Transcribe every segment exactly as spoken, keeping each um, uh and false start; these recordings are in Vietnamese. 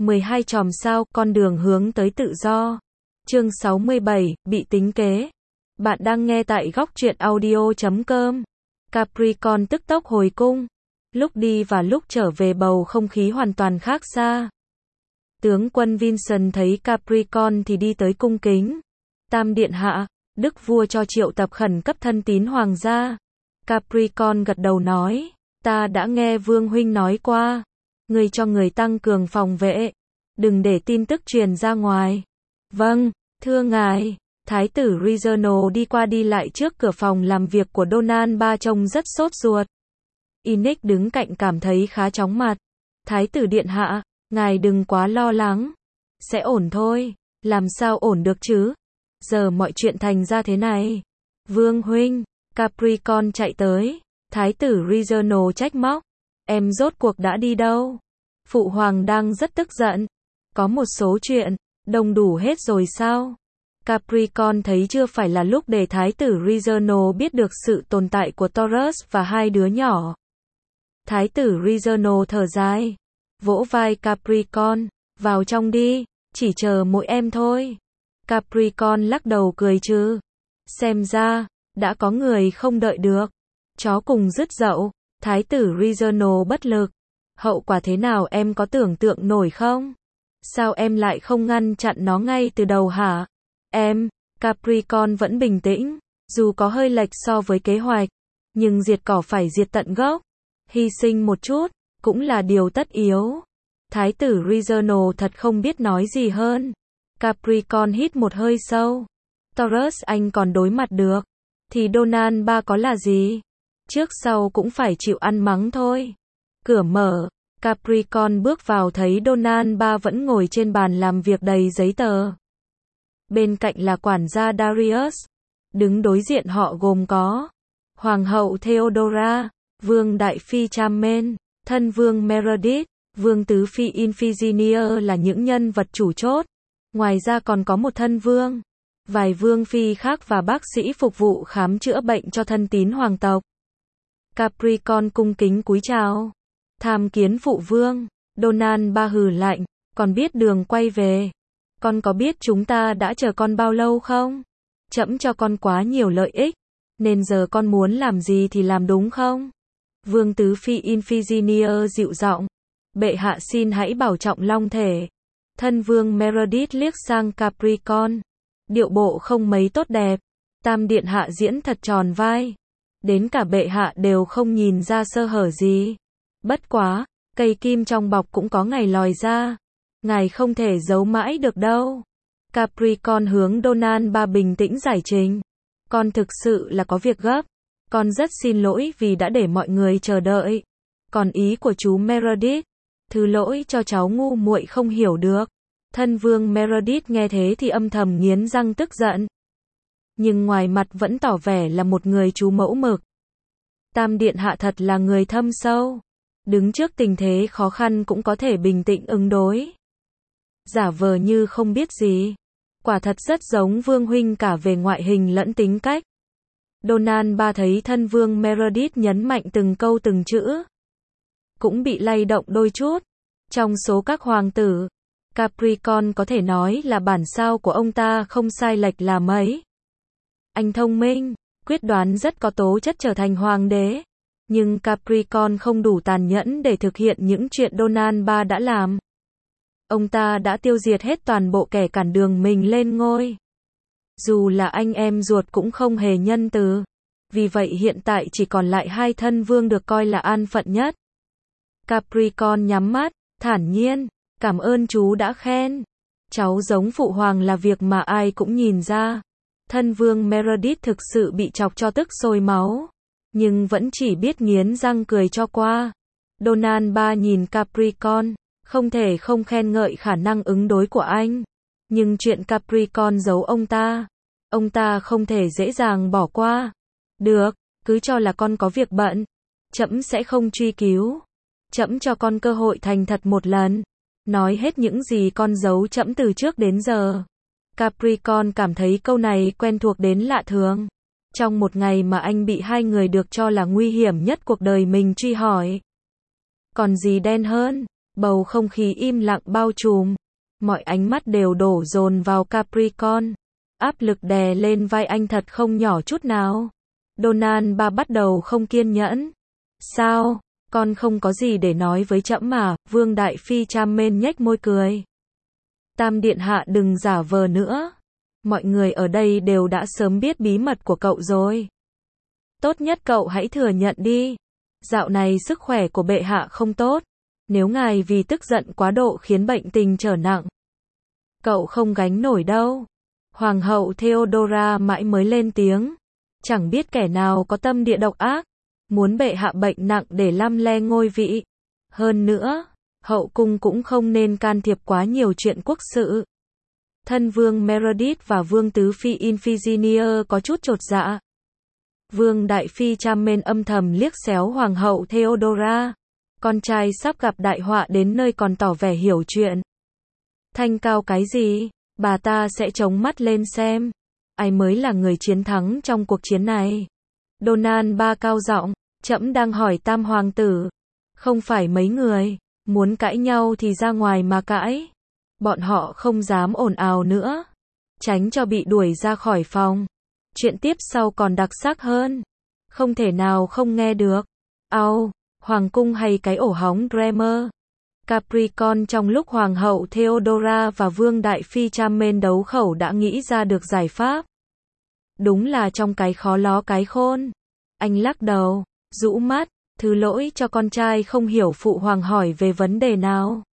mười hai chòm sao, con đường hướng tới tự do. Chương sáu mươi bảy, bị tính kế. Bạn đang nghe tại góc truyện audio chấm com. Capricorn tức tốc hồi cung. Lúc đi và lúc trở về bầu không khí hoàn toàn khác xa. Tướng quân Vincent thấy Capricorn thì đi tới cung kính. Tam điện hạ, đức vua cho triệu tập khẩn cấp thân tín hoàng gia. Capricorn gật đầu nói, ta đã nghe vương huynh nói qua. Ngươi cho người tăng cường phòng vệ. Đừng để tin tức truyền ra ngoài. Vâng, thưa ngài. Thái tử Reginald đi qua đi lại trước cửa phòng làm việc của Donald ba trông rất sốt ruột. Inic đứng cạnh cảm thấy khá chóng mặt. Thái tử điện hạ, ngài đừng quá lo lắng. Sẽ ổn thôi. Làm sao ổn được chứ? Giờ mọi chuyện thành ra thế này. Vương huynh, Capricorn chạy tới. Thái tử Reginald trách móc. Em rốt cuộc đã đi đâu? Phụ hoàng đang rất tức giận. Có một số chuyện, đông đủ hết rồi sao? Capricorn thấy chưa phải là lúc để thái tử Reginald biết được sự tồn tại của Taurus và hai đứa nhỏ. Thái tử Reginald thở dài, vỗ vai Capricorn, vào trong đi, chỉ chờ mỗi em thôi. Capricorn lắc đầu cười trừ. Xem ra, đã có người không đợi được. Chó cùng dứt dậu, thái tử Reginald bất lực. Hậu quả thế nào em có tưởng tượng nổi không? Sao em lại không ngăn chặn nó ngay từ đầu hả? Em, Capricorn vẫn bình tĩnh, dù có hơi lệch so với kế hoạch, nhưng diệt cỏ phải diệt tận gốc. Hy sinh một chút, cũng là điều tất yếu. Thái tử Reginald thật không biết nói gì hơn. Capricorn hít một hơi sâu. Taurus anh còn đối mặt được, thì Donald ba có là gì? Trước sau cũng phải chịu ăn mắng thôi. Cửa mở, Capricorn bước vào thấy Donald ba vẫn ngồi trên bàn làm việc đầy giấy tờ. Bên cạnh là quản gia Darius. Đứng đối diện họ gồm có Hoàng hậu Theodora, Vương Đại Phi Charmaine, thân vương Meredith, Vương Tứ Phi Iphigenia là những nhân vật chủ chốt. Ngoài ra còn có một thân vương, vài vương phi khác và bác sĩ phục vụ khám chữa bệnh cho thân tín hoàng tộc. Capricorn cung kính cúi chào. Tham kiến phụ vương. Donald ba hừ lạnh, còn biết đường quay về. Con có biết chúng ta đã chờ con bao lâu không? Trẫm cho con quá nhiều lợi ích, nên giờ con muốn làm gì thì làm đúng không? Vương Tứ Phi Iphigenia dịu giọng, bệ hạ xin hãy bảo trọng long thể. Thân vương Meredith liếc sang Capricorn, điệu bộ không mấy tốt đẹp. Tam điện hạ diễn thật tròn vai, đến cả bệ hạ đều không nhìn ra sơ hở gì. Bất quá, cây kim trong bọc cũng có ngày lòi ra. Ngài không thể giấu mãi được đâu. Capricorn hướng Donald ba bình tĩnh giải trình. Con thực sự là có việc gấp. Con rất xin lỗi vì đã để mọi người chờ đợi. Còn ý của chú Meredith, thứ lỗi cho cháu ngu muội không hiểu được. Thân vương Meredith nghe thế thì âm thầm nghiến răng tức giận. Nhưng ngoài mặt vẫn tỏ vẻ là một người chú mẫu mực. Tam điện hạ thật là người thâm sâu. Đứng trước tình thế khó khăn cũng có thể bình tĩnh ứng đối. Giả vờ như không biết gì. Quả thật rất giống vương huynh cả về ngoại hình lẫn tính cách. Donald ba thấy thân vương Meredith nhấn mạnh từng câu từng chữ, cũng bị lay động đôi chút. Trong số các hoàng tử, Capricorn có thể nói là bản sao của ông ta không sai lệch là mấy. Anh thông minh, quyết đoán rất có tố chất trở thành hoàng đế. Nhưng Capricorn không đủ tàn nhẫn để thực hiện những chuyện Donald ba đã làm. Ông ta đã tiêu diệt hết toàn bộ kẻ cản đường mình lên ngôi. Dù là anh em ruột cũng không hề nhân từ. Vì vậy hiện tại chỉ còn lại hai thân vương được coi là an phận nhất. Capricorn nhắm mắt, thản nhiên, cảm ơn chú đã khen. Cháu giống phụ hoàng là việc mà ai cũng nhìn ra. Thân vương Meredith thực sự bị chọc cho tức sôi máu, nhưng vẫn chỉ biết nghiến răng cười cho qua. Donald ba nhìn Capricorn, không thể không khen ngợi khả năng ứng đối của anh. Nhưng chuyện Capricorn giấu ông ta, ông ta không thể dễ dàng bỏ qua. Được, cứ cho là con có việc bận. Trẫm sẽ không truy cứu. Trẫm cho con cơ hội thành thật một lần. Nói hết những gì con giấu trẫm từ trước đến giờ. Capricorn cảm thấy câu này quen thuộc đến lạ thường. Trong một ngày mà anh bị hai người được cho là nguy hiểm nhất cuộc đời mình truy hỏi. Còn gì đen hơn, Bầu không khí im lặng bao trùm. Mọi ánh mắt đều đổ dồn vào Capricorn. Áp lực đè lên vai anh thật không nhỏ chút nào. Donald ba bắt đầu không kiên nhẫn. Sao, con không có gì để nói với trẫm mà, Vương Đại Phi Charmaine nhếch môi cười. Tam điện hạ đừng giả vờ nữa. Mọi người ở đây đều đã sớm biết bí mật của cậu rồi. Tốt nhất cậu hãy thừa nhận đi. Dạo này sức khỏe của bệ hạ không tốt. Nếu ngài vì tức giận quá độ khiến bệnh tình trở nặng, cậu không gánh nổi đâu. Hoàng hậu Theodora mãi mới lên tiếng. Chẳng biết kẻ nào có tâm địa độc ác, muốn bệ hạ bệnh nặng để lăm le ngôi vị. Hơn nữa, hậu cung cũng không nên can thiệp quá nhiều chuyện quốc sự. Thân vương Meredith và vương tứ phi Iphigenia có chút chột dạ. Vương Đại Phi Charmaine âm thầm liếc xéo Hoàng hậu Theodora. Con trai sắp gặp đại họa đến nơi còn tỏ vẻ hiểu chuyện. Thanh cao cái gì? Bà ta sẽ chống mắt lên xem. Ai mới là người chiến thắng trong cuộc chiến này? Donald ba cao giọng, trẫm đang hỏi tam hoàng tử. Không phải mấy người. Muốn cãi nhau thì ra ngoài mà cãi. Bọn họ không dám ồn ào nữa. Tránh cho bị đuổi ra khỏi phòng. Chuyện tiếp sau còn đặc sắc hơn. Không thể nào không nghe được. Ao, hoàng cung hay cái ổ hóng Dreamer. Capricorn trong lúc Hoàng hậu Theodora và Vương Đại Phi Charmaine đấu khẩu đã nghĩ ra được giải pháp. Đúng là trong cái khó ló cái khôn. Anh lắc đầu, rũ mắt, thứ lỗi cho con trai không hiểu phụ hoàng hỏi về vấn đề nào.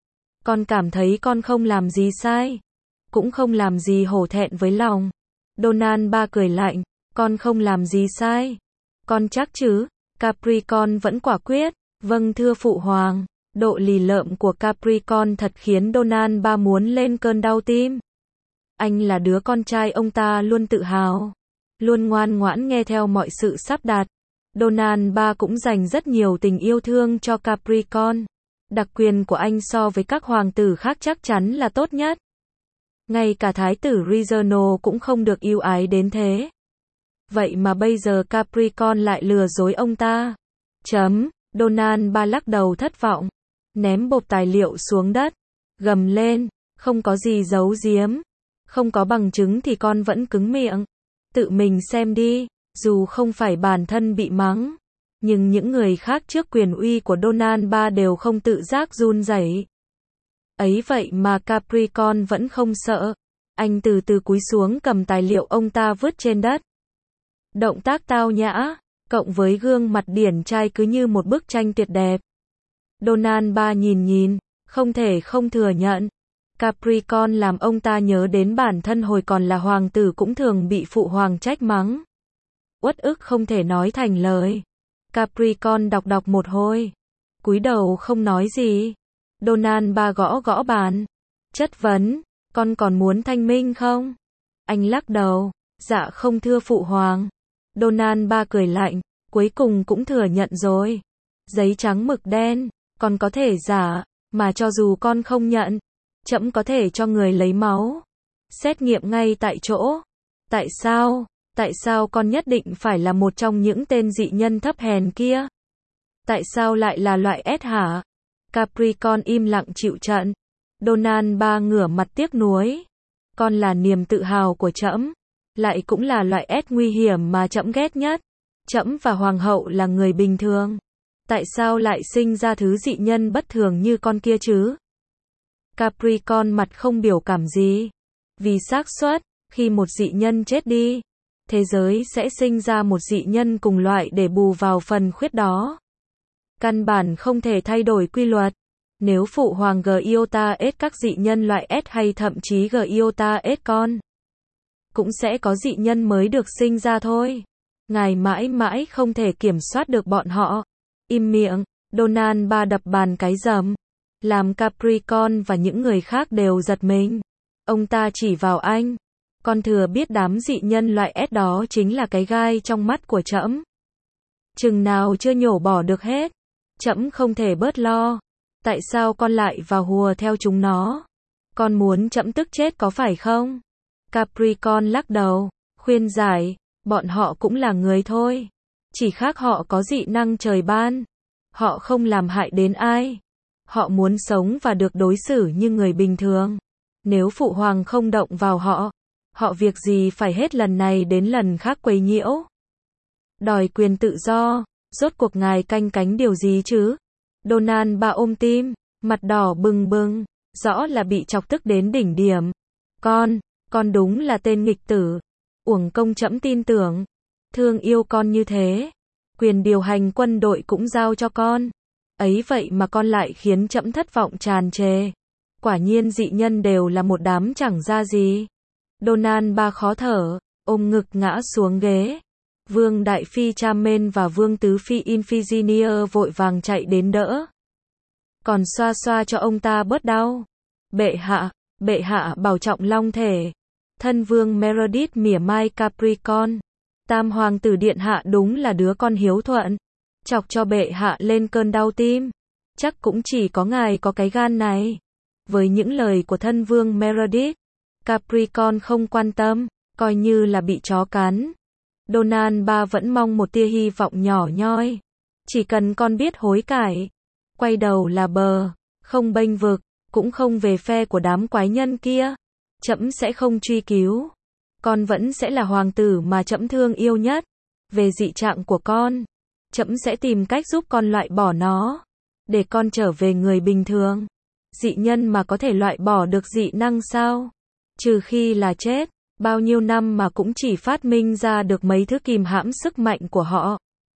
Con cảm thấy con không làm gì sai. Cũng không làm gì hổ thẹn với lòng. Donald ba cười lạnh, con không làm gì sai. Con chắc chứ? Capricorn vẫn quả quyết, vâng thưa phụ hoàng. Độ lì lợm của Capricorn thật khiến Donald ba muốn lên cơn đau tim. Anh là đứa con trai ông ta luôn tự hào, luôn ngoan ngoãn nghe theo mọi sự sắp đặt. Donald ba cũng dành rất nhiều tình yêu thương cho Capricorn. Đặc quyền của anh so với các hoàng tử khác chắc chắn là tốt nhất. Ngay cả thái tử Reginald cũng không được yêu ái đến thế. Vậy mà bây giờ Capricorn lại lừa dối ông ta. Chấm, Donald ba lắc đầu thất vọng. Ném bộp tài liệu xuống đất. Gầm lên, không có gì giấu giếm. Không có bằng chứng thì con vẫn cứng miệng. Tự mình xem đi, dù không phải bản thân bị mắng. Nhưng những người khác trước quyền uy của Donald ba đều không tự giác run rẩy. Ấy vậy mà Capricorn vẫn không sợ. Anh từ từ cúi xuống cầm tài liệu ông ta vứt trên đất. Động tác tao nhã, cộng với gương mặt điển trai cứ như một bức tranh tuyệt đẹp. Donald ba nhìn nhìn, không thể không thừa nhận. Capricorn làm ông ta nhớ đến bản thân hồi còn là hoàng tử cũng thường bị phụ hoàng trách mắng. Uất ức không thể nói thành lời. Capricorn đọc đọc một hồi, cúi đầu không nói gì. Donald ba gõ gõ bàn. Chất vấn, con còn muốn thanh minh không? Anh lắc đầu, dạ không thưa phụ hoàng. Donald ba cười lạnh, cuối cùng cũng thừa nhận rồi. Giấy trắng mực đen, con có thể giả, mà cho dù con không nhận, trẫm có thể cho người lấy máu. Xét nghiệm ngay tại chỗ. Tại sao? Tại sao con nhất định phải là một trong những tên dị nhân thấp hèn kia? Tại sao lại là loại S hả? Capricorn im lặng chịu trận. Donald ba ngửa mặt tiếc nuối. Con là niềm tự hào của trẫm, lại cũng là loại S nguy hiểm mà trẫm ghét nhất. Trẫm và hoàng hậu là người bình thường. Tại sao lại sinh ra thứ dị nhân bất thường như con kia chứ? Capricorn mặt không biểu cảm gì. Vì xác suất, khi một dị nhân chết đi, thế giới sẽ sinh ra một dị nhân cùng loại để bù vào phần khuyết đó. Căn bản không thể thay đổi quy luật. Nếu phụ hoàng Giota S các dị nhân loại S hay thậm chí Giota S con, cũng sẽ có dị nhân mới được sinh ra thôi. Ngài mãi mãi không thể kiểm soát được bọn họ. Im miệng, Donald ba đập bàn cái rầm, làm Capricorn và những người khác đều giật mình. Ông ta chỉ vào anh. Con thừa biết đám dị nhân loại S đó chính là cái gai trong mắt của trẫm. Chừng nào chưa nhổ bỏ được hết, trẫm không thể bớt lo. Tại sao con lại vào hùa theo chúng nó? Con muốn trẫm tức chết có phải không? Capricorn lắc đầu, khuyên giải, bọn họ cũng là người thôi. Chỉ khác họ có dị năng trời ban. Họ không làm hại đến ai. Họ muốn sống và được đối xử như người bình thường. Nếu phụ hoàng không động vào họ, họ việc gì phải hết lần này đến lần khác quấy nhiễu. Đòi quyền tự do, rốt cuộc ngài canh cánh điều gì chứ? Donald ba ôm tim, mặt đỏ bừng bừng, rõ là bị chọc tức đến đỉnh điểm. Con, con đúng là tên nghịch tử. Uổng công trẫm tin tưởng. Thương yêu con như thế. Quyền điều hành quân đội cũng giao cho con. Ấy vậy mà con lại khiến trẫm thất vọng tràn trề. Quả nhiên dị nhân đều là một đám chẳng ra gì. Donald ba khó thở, ôm ngực ngã xuống ghế. Vương Đại Phi Charmaine và Vương Tứ Phi Iphigenia vội vàng chạy đến đỡ. Còn xoa xoa cho ông ta bớt đau. Bệ hạ, bệ hạ bảo trọng long thể. Thân vương Meredith mỉa mai Capricorn. Tam hoàng tử điện hạ đúng là đứa con hiếu thuận. Chọc cho bệ hạ lên cơn đau tim. Chắc cũng chỉ có ngài có cái gan này. Với những lời của thân vương Meredith, Capricorn không quan tâm, coi như là bị chó cắn. Donald ba vẫn mong một tia hy vọng nhỏ nhoi. Chỉ cần con biết hối cải, quay đầu là bờ, không bênh vực, cũng không về phe của đám quái nhân kia. Trẫm sẽ không truy cứu. Con vẫn sẽ là hoàng tử mà trẫm thương yêu nhất. Về dị trạng của con, trẫm sẽ tìm cách giúp con loại bỏ nó, để con trở về người bình thường. Dị nhân mà có thể loại bỏ được dị năng sao? Trừ khi là chết. Bao nhiêu năm mà cũng chỉ phát minh ra được mấy thứ kìm hãm sức mạnh của họ.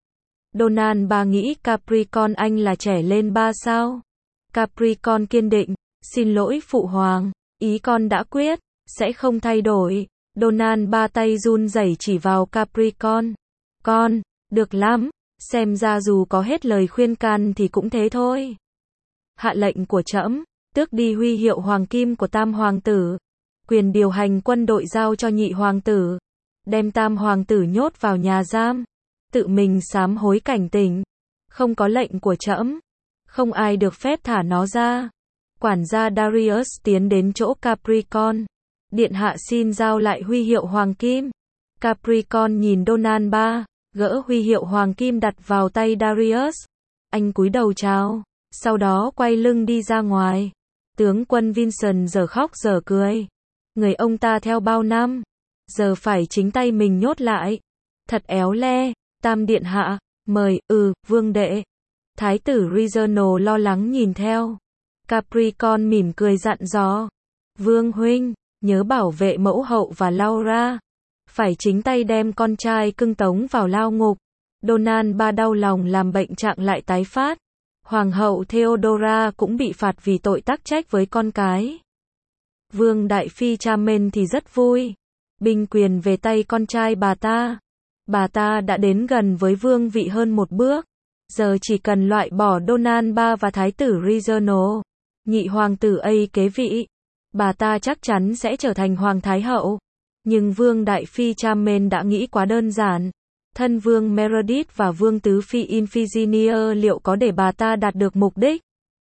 Donald ba nghĩ Capricorn anh là trẻ lên ba sao? Capricorn kiên định, xin lỗi phụ hoàng, ý con đã quyết, sẽ không thay đổi. Donald ba tay run rẩy chỉ vào Capricorn. Con, được lắm, xem ra dù có hết lời khuyên can thì cũng thế thôi. Hạ lệnh của trẫm, tước đi huy hiệu hoàng kim của tam hoàng tử. Quyền điều hành quân đội giao cho nhị hoàng tử. Đem tam hoàng tử nhốt vào nhà giam. Tự mình sám hối cảnh tỉnh. Không có lệnh của trẫm, không ai được phép thả nó ra. Quản gia Darius tiến đến chỗ Capricorn. Điện hạ xin giao lại huy hiệu hoàng kim. Capricorn nhìn Donald ba, gỡ huy hiệu hoàng kim đặt vào tay Darius. Anh cúi đầu chào, sau đó quay lưng đi ra ngoài. Tướng quân Vincent giờ khóc giờ cười. Người ông ta theo bao năm, giờ phải chính tay mình nhốt lại. Thật éo le. Tam điện hạ, mời, ừ, vương đệ. Thái tử Reginald lo lắng nhìn theo. Capricorn mỉm cười dặn dò. Vương huynh, nhớ bảo vệ mẫu hậu và Laura. Phải chính tay đem con trai cưng tống vào lao ngục. Donald ba đau lòng làm bệnh trạng lại tái phát. Hoàng hậu Theodora cũng bị phạt vì tội tắc trách với con cái. Vương Đại Phi Charmaine thì rất vui. Binh quyền về tay con trai bà ta. Bà ta đã đến gần với vương vị hơn một bước. Giờ chỉ cần loại bỏ Donald ba và thái tử Reginald. Nhị hoàng tử ấy kế vị. Bà ta chắc chắn sẽ trở thành hoàng thái hậu. Nhưng vương Đại Phi Charmaine đã nghĩ quá đơn giản. Thân vương Meredith và vương tứ phi Iphigenia liệu có để bà ta đạt được mục đích?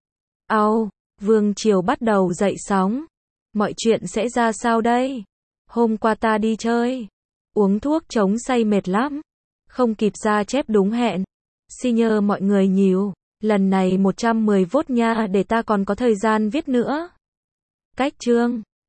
Ao, vương triều bắt đầu dậy sóng. Mọi chuyện sẽ ra sao đây? Hôm qua ta đi chơi, uống thuốc chống say mệt lắm, không kịp ra chép đúng hẹn. Xin nhờ mọi người nhiều, lần này một trăm mười vốt nha để ta còn có thời gian viết nữa. Cách chương